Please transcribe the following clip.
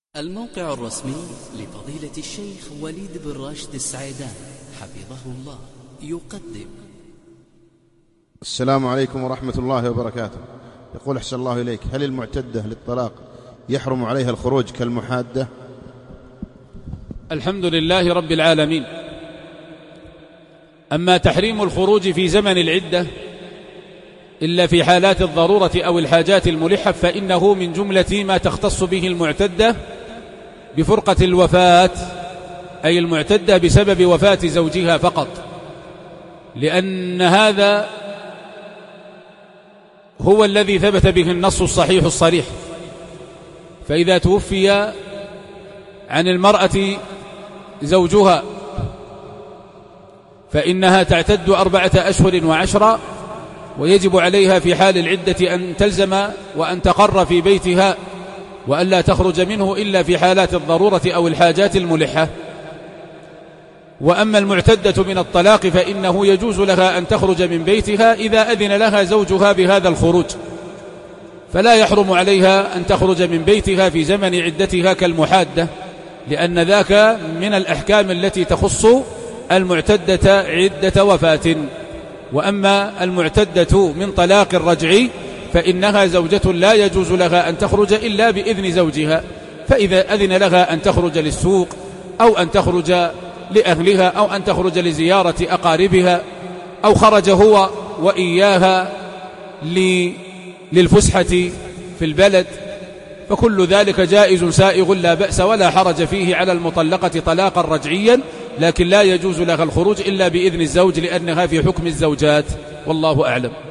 الموقع الرسمي لفضيلة الشيخ وليد بن راشد السعيدان حفظه الله يقدم. السلام عليكم ورحمة الله وبركاته. يقول أحسن الله إليك، هل المعتدة للطلاق يحرم عليها الخروج كالمحادة؟ الحمد لله رب العالمين. أما تحريم الخروج في زمن العدة إلا في حالات الضرورة أو الحاجات الملحة فإنه من جملة ما تختص به المعتدة بفرقة الوفاة، أي المعتدة بسبب وفاة زوجها فقط، لأن هذا هو الذي ثبت به النص الصحيح الصريح. فإذا توفي عن المرأة زوجها فإنها تعتد 4 أشهر و10، ويجب عليها في حال العدة أن تلزم وأن تقر في بيتها وأن لا تخرج منه إلا في حالات الضرورة أو الحاجات الملحة. وأما المعتدة من الطلاق فإنه يجوز لها أن تخرج من بيتها إذا أذن لها زوجها بهذا الخروج، فلا يحرم عليها أن تخرج من بيتها في زمن عدتها كالمحادة، لأن ذاك من الأحكام التي تخص المعتدة عدة وفاة. وأما المعتدة من طلاق رجعي فإنها زوجة لا يجوز لها أن تخرج إلا بإذن زوجها، فإذا أذن لها أن تخرج للسوق أو أن تخرج لأهلها أو أن تخرج لزيارة أقاربها أو خرج هو وإياها للفسحة في البلد، فكل ذلك جائز سائغ لا بأس ولا حرج فيه على المطلقة طلاقا رجعيا، لكن لا يجوز لها الخروج إلا بإذن الزوج لأنها في حكم الزوجات، والله أعلم.